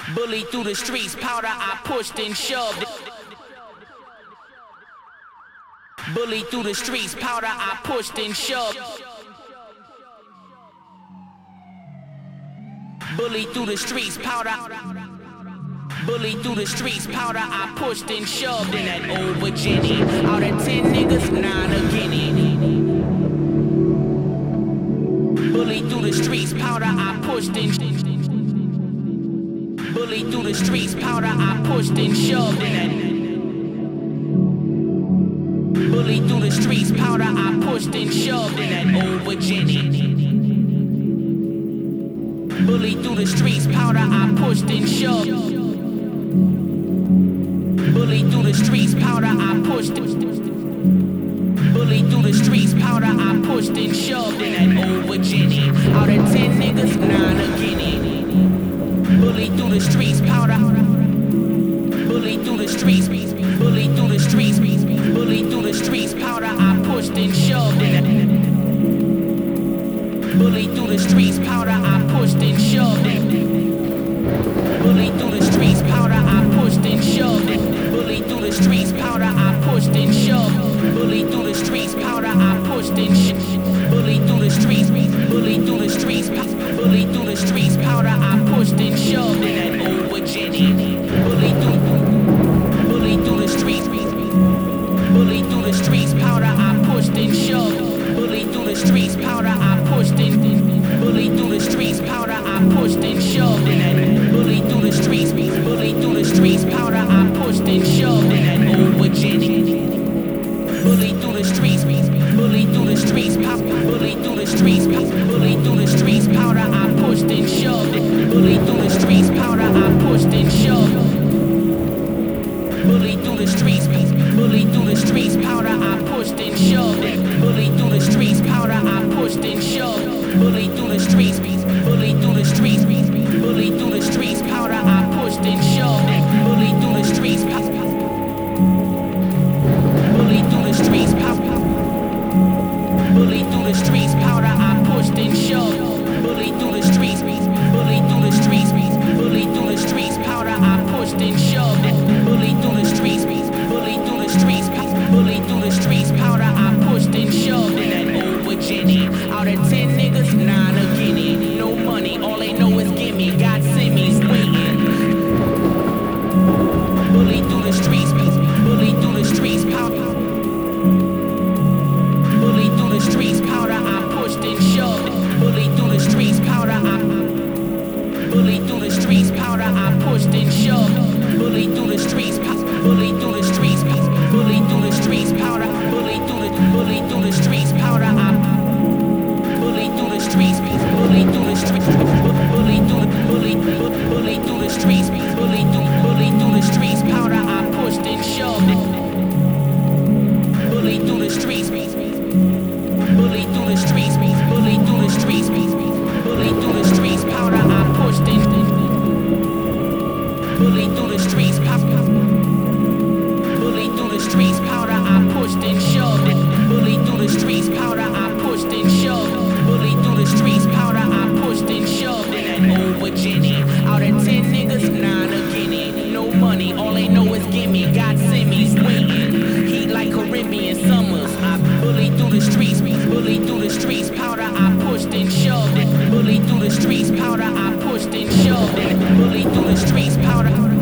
Bully through the streets, powder I pushed and shoved. Bully through the streets, powder I pushed and shoved. Bully through the streets, powder. Bully through the streets, powder I pushed and shoved. In that old Virginia, out of 10 niggas, 9 a guinea. Bully through the streets, powder I pushed and bully through the streets, powder I pushed and shoved. In that bully through the streets, powder I pushed and shoved. In that old Virginia. Bully through the streets, powder I pushed and shoved. Bully through the streets, powder I pushed. Bully through the streets, powder I pushed and shoved. In that old Virginia, out of 10 niggas, 9 a guinea. Bully through the streets, powder. Bully through the streets, bully through the streets, bully through the streets, powder I pushed and shoved. In that bully through the streets, powder I pushed and shoved. Bully through the streets, powder I pushed and shoved. Bully through the streets, powder I pushed and shoved. Bully through the streets, powder I pushed and shoved. Bully through the streets, bully through the streets, bully through the streets, powder I pushed and shoved. In that old Virginia. Bully through the streets, bully through the streets, powder I pushed and shoved. Bully through the streets, powder I pushed and bully through the streets, powder I pushed and shoved. In that bully through the streets, bully through the streets, powder I pushed and shoved. In that old Virginia. Bully through the streets, bully through the streets, bully through the streets, bully through the streets, powder I pushed and shoved. Bully through the streets, powder I pushed and shoved. Bully through the streets, bully through the streets, powder I pushed and shoved. Bully through the streets, powder I pushed and shoved. Bully through the streets, bully through the streets, bully through the streets, powder I pushed and shoved. Bully through the streets, bully through the streets, bully through the streets, powder I pushed and shoved. Bully through the streets, bully through the streets, bully through the streets, powder I pushed and shoved. Bully through the streets, bully through the streets, bully through the streets, powder I pushed and shoved. In that old Virginia, out of 10 niggas, 9 a guinea. No money, all they know is gimme. Got semis waiting. Bully through the streets, bully through the streets, powder. Bully through the streets, powder I pushed and shoved. Bully through the streets, powder I. Bully through the streets, powder I pushed and shoved. Bully through the streets, bully through the streets, bully through the streets, powder. Bully through the streets, powder I. Bully through the streets, bully through the streets, bully through the streets, bully through the streets, powder I pushed and shoved. Bully through the streets, bully through the streets, bully through the streets, bully through the streets, powder I pushed and bully through the streets, bully through the streets, powder I pushed and shoved. Bully through the streets, powder I pushed and shoved. Bully through the streets, powder I pushed and shoved. In that old Virginia, out of 10 niggas, 9 a guinea. No money, all they know is gimme. Got semis waiting. Heat like Caribbean summers. I bully through the streets, bully through the streets, powder I pushed and shoved. Bully through the streets, powder I pushed and shoved. Bully through the streets, powder.